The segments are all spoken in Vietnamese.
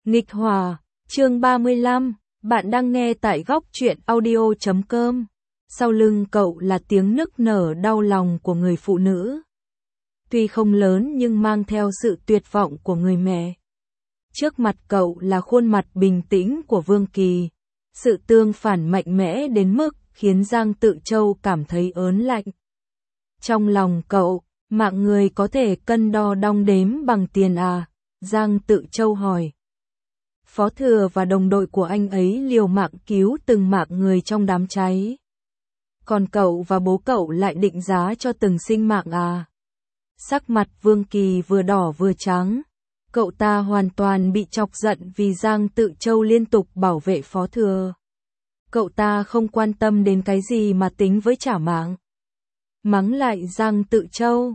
Nghịch Hòa, chương 35, bạn đang nghe tại góc truyện audio.com. Sau lưng cậu là tiếng nức nở đau lòng của người phụ nữ. Tuy không lớn nhưng mang theo sự tuyệt vọng của người mẹ. Trước mặt cậu là khuôn mặt bình tĩnh của Vương Kỳ. Sự tương phản mạnh mẽ đến mức khiến Giang Tự Châu cảm thấy ớn lạnh. Trong lòng cậu, mạng người có thể cân đo đong đếm bằng tiền à? Giang Tự Châu hỏi. Phó Thừa và đồng đội của anh ấy liều mạng cứu từng mạng người trong đám cháy. Còn cậu và bố cậu lại định giá cho từng sinh mạng à? Sắc mặt Vương Kỳ vừa đỏ vừa trắng. Cậu ta hoàn toàn bị chọc giận vì Giang Tự Châu liên tục bảo vệ Phó Thừa. Cậu ta không quan tâm đến cái gì mà tính với trả mạng. Mắng lại Giang Tự Châu.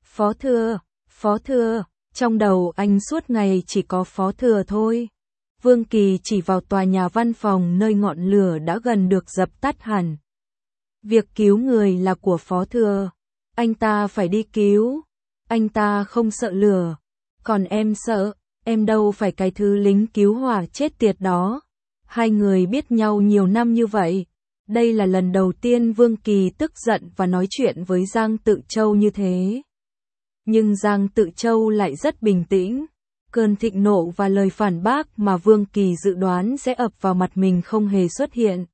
Phó Thừa, trong đầu anh suốt ngày chỉ có Phó Thừa thôi. Vương Kỳ chỉ vào tòa nhà văn phòng nơi ngọn lửa đã gần được dập tắt hẳn. Việc cứu người là của Phó Thừa. Anh ta phải đi cứu. Anh ta không sợ lửa. Còn em sợ, em đâu phải cái thứ lính cứu hỏa chết tiệt đó. Hai người biết nhau nhiều năm như vậy. Đây là lần đầu tiên Vương Kỳ tức giận và nói chuyện với Giang Tự Châu như thế. Nhưng Giang Tự Châu lại rất bình tĩnh. Cơn thịnh nộ và lời phản bác mà Vương Kỳ dự đoán sẽ ập vào mặt mình không hề xuất hiện.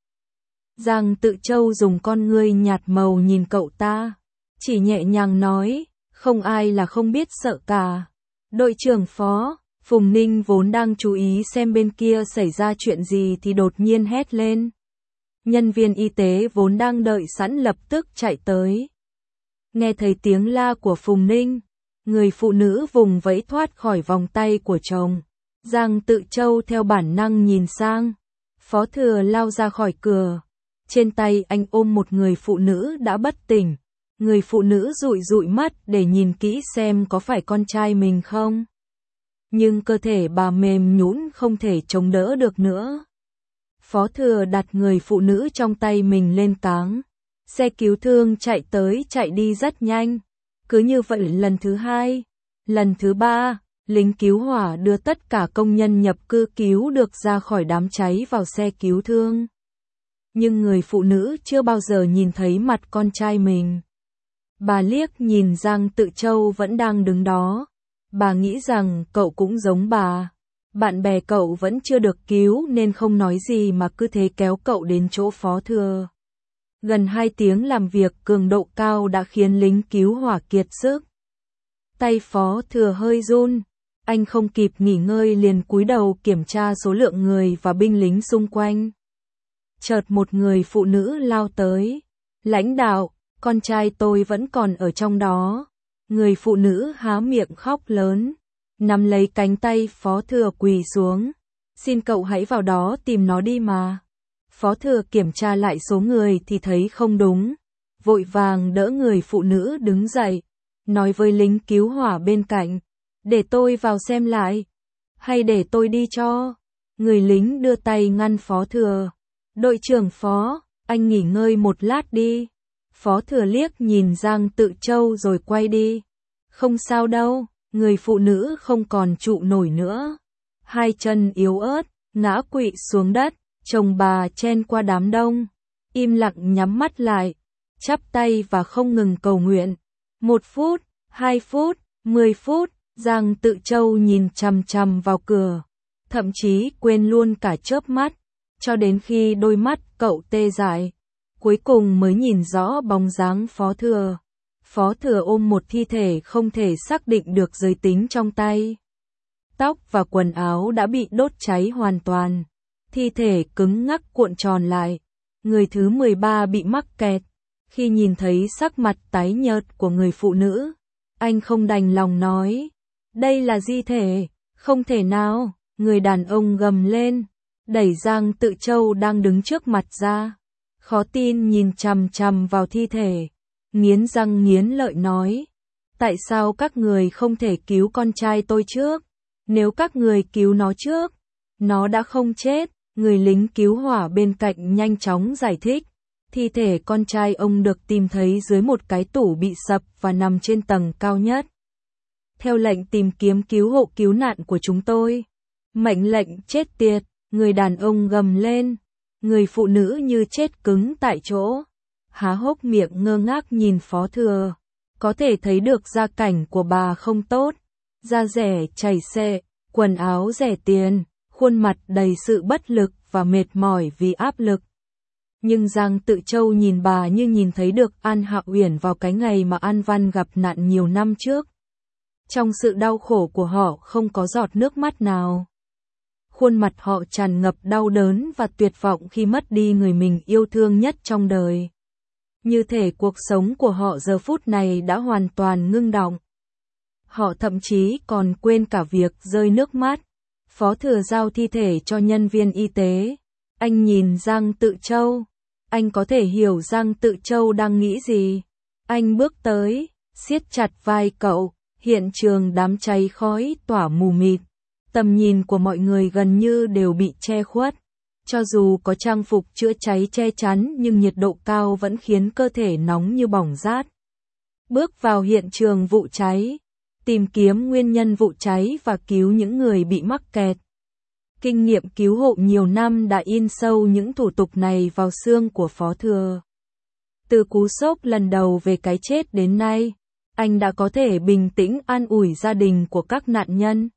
Giang Tự Châu dùng con ngươi nhạt màu nhìn cậu ta. Chỉ nhẹ nhàng nói, không ai là không biết sợ cả. Đội trưởng Phó, Phùng Ninh vốn đang chú ý xem bên kia xảy ra chuyện gì thì đột nhiên hét lên. Nhân viên y tế vốn đang đợi sẵn lập tức chạy tới. Nghe thấy tiếng la của Phùng Ninh, người phụ nữ vùng vẫy thoát khỏi vòng tay của chồng. Giang Tự Châu theo bản năng nhìn sang. Phó Thừa lao ra khỏi cửa. Trên tay anh ôm một người phụ nữ đã bất tỉnh. Người phụ nữ dụi dụi mắt để nhìn kỹ xem có phải con trai mình không. Nhưng cơ thể bà mềm nhũn không thể chống đỡ được nữa. Phó Thừa đặt người phụ nữ trong tay mình lên cáng. Xe cứu thương chạy tới chạy đi rất nhanh. Cứ như vậy lần thứ hai, lần thứ ba, lính cứu hỏa đưa tất cả công nhân nhập cư cứu được ra khỏi đám cháy vào xe cứu thương. Nhưng người phụ nữ chưa bao giờ nhìn thấy mặt con trai mình. Bà liếc nhìn Giang Tự Châu vẫn đang đứng đó. Bà nghĩ rằng cậu cũng giống bà. Bạn bè cậu vẫn chưa được cứu nên không nói gì mà cứ thế kéo cậu đến chỗ Phó Thừa. Gần 2 tiếng làm việc cường độ cao đã khiến lính cứu hỏa kiệt sức. Tay Phó Thừa hơi run. Anh không kịp nghỉ ngơi liền cúi đầu kiểm tra số lượng người và binh lính xung quanh. Chợt một người phụ nữ lao tới. Lãnh đạo, con trai tôi vẫn còn ở trong đó. Người phụ nữ há miệng khóc lớn. Nắm lấy cánh tay Phó Thừa quỳ xuống. Xin cậu hãy vào đó tìm nó đi mà. Phó Thừa kiểm tra lại số người thì thấy không đúng. Vội vàng đỡ người phụ nữ đứng dậy. Nói với lính cứu hỏa bên cạnh. Để tôi vào xem lại. Hay để tôi đi cho. Người lính đưa tay ngăn Phó Thừa. Đội trưởng Phó, anh nghỉ ngơi một lát đi. Phó Thừa liếc nhìn Giang Tự Châu rồi quay đi. Không sao đâu, người phụ nữ không còn trụ nổi nữa. Hai chân yếu ớt, ngã quỵ xuống đất. Chồng bà chen qua đám đông, im lặng nhắm mắt lại, chắp tay và không ngừng cầu nguyện. 1 phút, 2 phút, 10 phút, Giang Tự Châu nhìn chằm chằm vào cửa, thậm chí quên luôn cả chớp mắt, cho đến khi đôi mắt cậu tê dại, cuối cùng mới nhìn rõ bóng dáng Phó Thừa. Phó Thừa ôm một thi thể không thể xác định được giới tính trong tay. Tóc và quần áo đã bị đốt cháy hoàn toàn. Thi thể cứng ngắc cuộn tròn lại. Người thứ 13 bị mắc kẹt. Khi nhìn thấy sắc mặt tái nhợt của người phụ nữ, anh không đành lòng nói. Đây là di thể, không thể nào. Người đàn ông gầm lên, đẩy Giang Tự Châu đang đứng trước mặt ra. Khó tin nhìn chằm chằm vào thi thể. Nghiến răng nghiến lợi nói. Tại sao các người không thể cứu con trai tôi trước? Nếu các người cứu nó trước, nó đã không chết. Người lính cứu hỏa bên cạnh nhanh chóng giải thích. Thi thể con trai ông được tìm thấy dưới một cái tủ bị sập và nằm trên tầng cao nhất. Theo lệnh tìm kiếm cứu hộ cứu nạn của chúng tôi, Mệnh lệnh chết tiệt, người đàn ông gầm lên. Người phụ nữ như chết cứng tại chỗ, há hốc miệng ngơ ngác nhìn Phó Thừa. Có thể thấy được gia cảnh của bà không tốt, da rẻ chảy xệ, quần áo rẻ tiền, khuôn mặt đầy sự bất lực và mệt mỏi vì áp lực. Nhưng Giang Tự Châu nhìn bà như nhìn thấy được An Hạ Uyển vào cái ngày mà An Văn gặp nạn nhiều năm trước. Trong sự đau khổ của họ không có giọt nước mắt nào. Khuôn mặt họ tràn ngập đau đớn và tuyệt vọng khi mất đi người mình yêu thương nhất trong đời. Như thể cuộc sống của họ giờ phút này đã hoàn toàn ngưng đọng. Họ thậm chí còn quên cả việc rơi nước mắt. Phó Thừa giao thi thể cho nhân viên y tế. Anh nhìn Giang Tự Châu. Anh có thể hiểu Giang Tự Châu đang nghĩ gì. Anh bước tới, siết chặt vai cậu. Hiện trường đám cháy khói tỏa mù mịt. Tầm nhìn của mọi người gần như đều bị che khuất. Cho dù có trang phục chữa cháy che chắn nhưng nhiệt độ cao vẫn khiến cơ thể nóng như bỏng rát. Bước vào hiện trường vụ cháy, tìm kiếm nguyên nhân vụ cháy và cứu những người bị mắc kẹt. Kinh nghiệm cứu hộ nhiều năm đã in sâu những thủ tục này vào xương của Phó Thừa. Từ cú sốc lần đầu về cái chết đến nay, anh đã có thể bình tĩnh an ủi gia đình của các nạn nhân.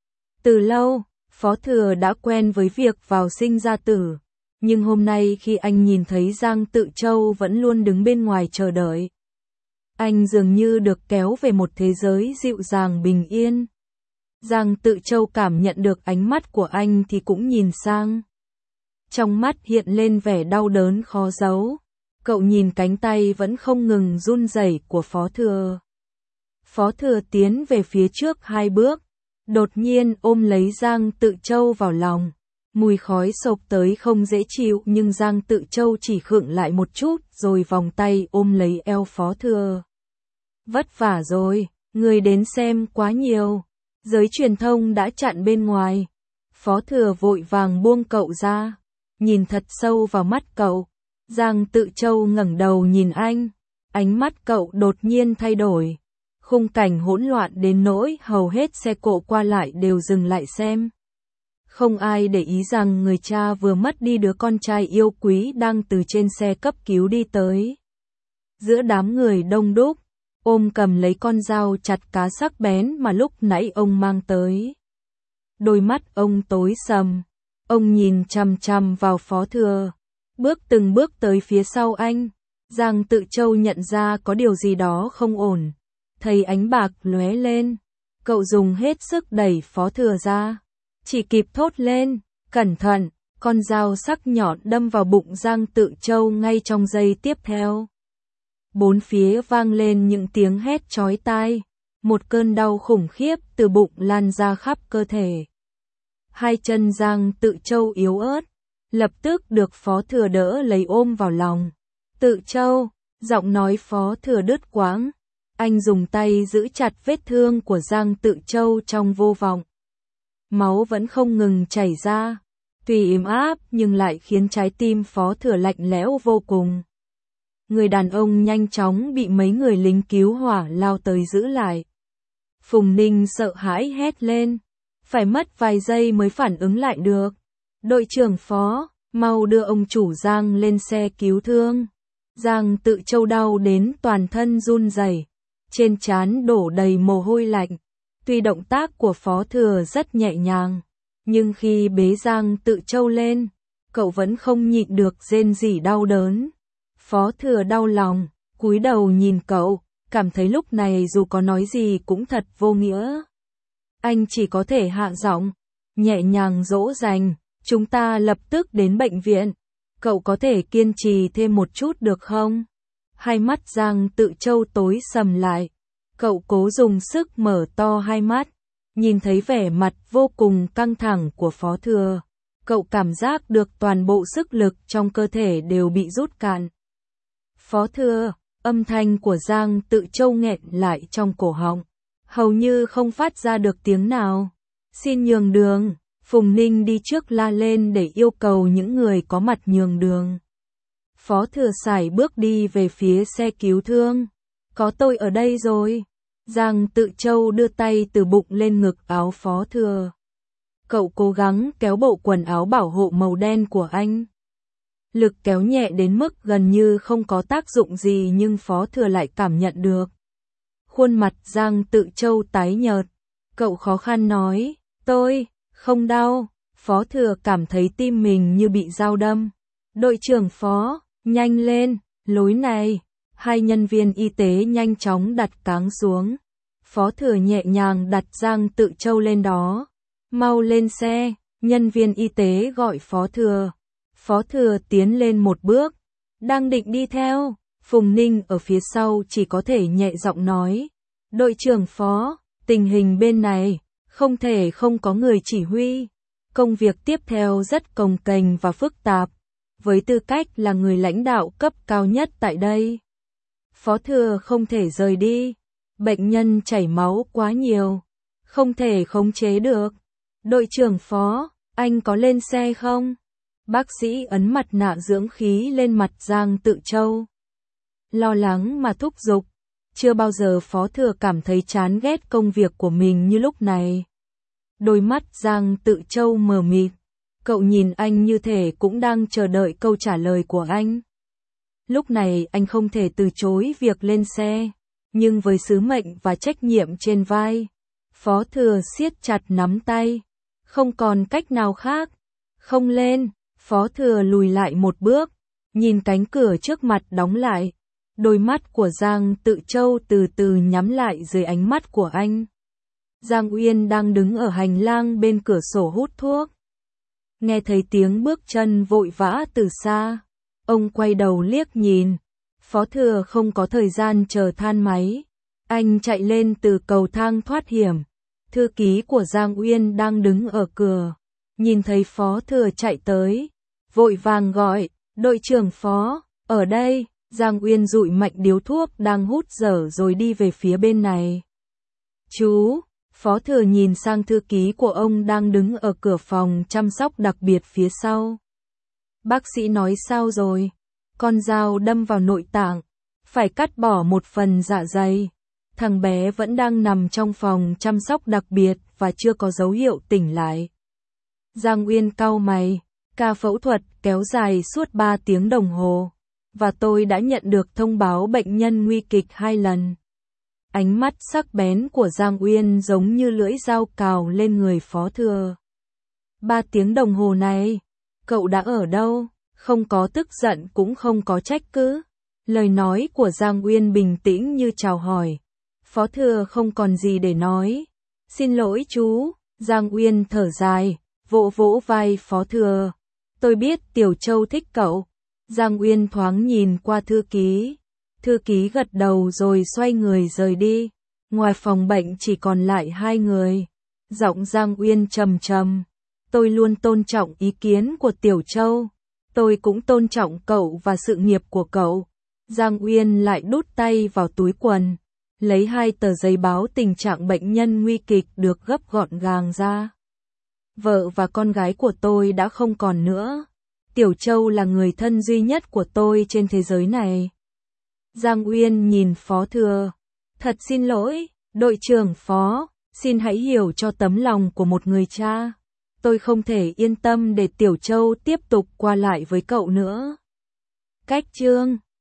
Từ lâu, Phó Thừa đã quen với việc vào sinh ra tử, nhưng hôm nay khi anh nhìn thấy Giang Tự Châu vẫn luôn đứng bên ngoài chờ đợi, anh dường như được kéo về một thế giới dịu dàng bình yên. Giang Tự Châu cảm nhận được ánh mắt của anh thì cũng nhìn sang. Trong mắt hiện lên vẻ đau đớn khó giấu. Cậu nhìn cánh tay vẫn không ngừng run rẩy của Phó Thừa. Phó Thừa tiến về phía trước 2 bước, đột nhiên ôm lấy Giang Tự Châu vào lòng. Mùi khói xộc tới không dễ chịu nhưng Giang Tự Châu chỉ khựng lại một chút rồi vòng tay ôm lấy eo Phó Thừa. Vất vả rồi, người đến xem quá nhiều. Giới truyền thông đã chặn bên ngoài. Phó Thừa vội vàng buông cậu ra, nhìn thật sâu vào mắt cậu. Giang Tự Châu ngẩng đầu nhìn anh, ánh mắt cậu đột nhiên thay đổi. Khung cảnh hỗn loạn đến nỗi hầu hết xe cộ qua lại đều dừng lại xem. Không ai để ý rằng người cha vừa mất đi đứa con trai yêu quý đang từ trên xe cấp cứu đi tới. Giữa đám người đông đúc, ôm cầm lấy con dao chặt cá sắc bén mà lúc nãy ông mang tới. Đôi mắt ông tối sầm, ông nhìn chằm chằm vào Phó Thừa, từng bước tới phía sau anh. Giang Tự Châu nhận ra có điều gì đó không ổn, thấy ánh bạc lóe lên, cậu dùng hết sức đẩy Phó Thừa ra, chỉ kịp thốt lên, cẩn thận, con dao sắc nhọn đâm vào bụng Giang Tự Châu ngay trong giây tiếp theo. Bốn phía vang lên những tiếng hét chói tai, một cơn đau khủng khiếp từ bụng lan ra khắp cơ thể. Hai chân Giang Tự Châu yếu ớt, lập tức được Phó Thừa đỡ lấy ôm vào lòng. Tự Châu, giọng nói Phó Thừa đứt quãng, anh dùng tay giữ chặt vết thương của Giang Tự Châu trong vô vọng. Máu vẫn không ngừng chảy ra, tuy ấm áp nhưng lại khiến trái tim Phó Thừa lạnh lẽo vô cùng. Người đàn ông nhanh chóng bị mấy người lính cứu hỏa lao tới giữ lại. Phùng Ninh sợ hãi hét lên, phải mất vài giây mới phản ứng lại được. Đội trưởng Phó, mau đưa ông chủ Giang lên xe cứu thương. Giang Tự Châu đau đến toàn thân run rẩy, trên trán đổ đầy mồ hôi lạnh. Tuy động tác của Phó Thừa rất nhẹ nhàng, nhưng khi bế Giang Tự Châu lên, cậu vẫn không nhịn được rên rỉ đau đớn. Phó Thừa đau lòng, cúi đầu nhìn cậu, cảm thấy lúc này dù có nói gì cũng thật vô nghĩa. Anh chỉ có thể hạ giọng, nhẹ nhàng dỗ dành, chúng ta lập tức đến bệnh viện. Cậu có thể kiên trì thêm một chút được không? Hai mắt Giang Tự Châu tối sầm lại. Cậu cố dùng sức mở to hai mắt, nhìn thấy vẻ mặt vô cùng căng thẳng của Phó Thừa. Cậu cảm giác được toàn bộ sức lực trong cơ thể đều bị rút cạn. Phó Thừa, âm thanh của Giang Tự Châu nghẹn lại trong cổ họng, hầu như không phát ra được tiếng nào. Xin nhường đường, Phùng Ninh đi trước la lên để yêu cầu những người có mặt nhường đường. Phó Thừa sải bước đi về phía xe cứu thương. Có tôi ở đây rồi. Giang Tự Châu đưa tay từ bụng lên ngực áo Phó Thừa. Cậu cố gắng kéo bộ quần áo bảo hộ màu đen của anh. Lực kéo nhẹ đến mức gần như không có tác dụng gì nhưng Phó Thừa lại cảm nhận được. Khuôn mặt Giang Tự Châu tái nhợt. Cậu khó khăn nói, tôi, không đau. Phó Thừa cảm thấy tim mình như bị dao đâm. Đội trưởng Phó, nhanh lên, lối này. Hai nhân viên y tế nhanh chóng đặt cáng xuống. Phó Thừa nhẹ nhàng đặt Giang Tự Châu lên đó. Mau lên xe, nhân viên y tế gọi Phó Thừa. Phó Thừa tiến lên một bước, đang định đi theo. Phùng Ninh ở phía sau chỉ có thể nhẹ giọng nói. Đội trưởng Phó, tình hình bên này, không thể không có người chỉ huy. Công việc tiếp theo rất cồng kềnh và phức tạp. Với tư cách là người lãnh đạo cấp cao nhất tại đây, Phó Thừa không thể rời đi. Bệnh nhân chảy máu quá nhiều, không thể khống chế được. Đội trưởng Phó, anh có lên xe không? Bác sĩ ấn mặt nạ dưỡng khí lên mặt Giang Tự Châu. Lo lắng mà thúc giục. Chưa bao giờ Phó Thừa cảm thấy chán ghét công việc của mình như lúc này. Đôi mắt Giang Tự Châu mờ mịt. Cậu nhìn anh như thể cũng đang chờ đợi câu trả lời của anh. Lúc này anh không thể từ chối việc lên xe. Nhưng với sứ mệnh và trách nhiệm trên vai, Phó Thừa siết chặt nắm tay. Không còn cách nào khác. Không lên. Phó Thừa lùi lại một bước. Nhìn cánh cửa trước mặt đóng lại. Đôi mắt của Giang Tự Châu từ từ nhắm lại dưới ánh mắt của anh. Giang Uyên đang đứng ở hành lang bên cửa sổ hút thuốc. Nghe thấy tiếng bước chân vội vã từ xa. Ông quay đầu liếc nhìn. Phó Thừa không có thời gian chờ than máy. Anh chạy lên từ cầu thang thoát hiểm. Thư ký của Giang Uyên đang đứng ở cửa. Nhìn thấy Phó Thừa chạy tới. Vội vàng gọi, đội trưởng Phó, ở đây. Giang Uyên dụi mạnh điếu thuốc đang hút dở rồi đi về phía bên này. Chú, Phó Thừa nhìn sang thư ký của ông đang đứng ở cửa phòng chăm sóc đặc biệt phía sau. Bác sĩ nói sao rồi? Con dao đâm vào nội tạng, phải cắt bỏ một phần dạ dày. Thằng bé vẫn đang nằm trong phòng chăm sóc đặc biệt và chưa có dấu hiệu tỉnh lại. Giang Uyên cau mày, ca phẫu thuật kéo dài suốt 3 tiếng đồng hồ. Và tôi đã nhận được thông báo bệnh nhân nguy kịch 2 lần. Ánh mắt sắc bén của Giang Uyên giống như lưỡi dao cào lên người Phó Thừa. 3 tiếng đồng hồ này, cậu đã ở đâu? Không có tức giận cũng không có trách cứ. Lời nói của Giang Uyên bình tĩnh như chào hỏi. Phó Thừa không còn gì để nói. Xin lỗi chú, Giang Uyên thở dài, vỗ vỗ vai Phó Thừa. Tôi biết Tiểu Châu thích cậu. Giang Uyên thoáng nhìn qua thư ký. Thư ký gật đầu rồi xoay người rời đi. Ngoài phòng bệnh chỉ còn lại 2 người. Giọng Giang Uyên trầm trầm. Tôi luôn tôn trọng ý kiến của Tiểu Châu. Tôi cũng tôn trọng cậu và sự nghiệp của cậu. Giang Uyên lại đút tay vào túi quần. Lấy 2 tờ giấy báo tình trạng bệnh nhân nguy kịch được gấp gọn gàng ra. Vợ và con gái của tôi đã không còn nữa. Tiểu Châu là người thân duy nhất của tôi trên thế giới này. Giang Uyên nhìn Phó Thừa. Thật xin lỗi, đội trưởng Phó, xin hãy hiểu cho tấm lòng của một người cha. Tôi không thể yên tâm để Tiểu Châu tiếp tục qua lại với cậu nữa. Cách chương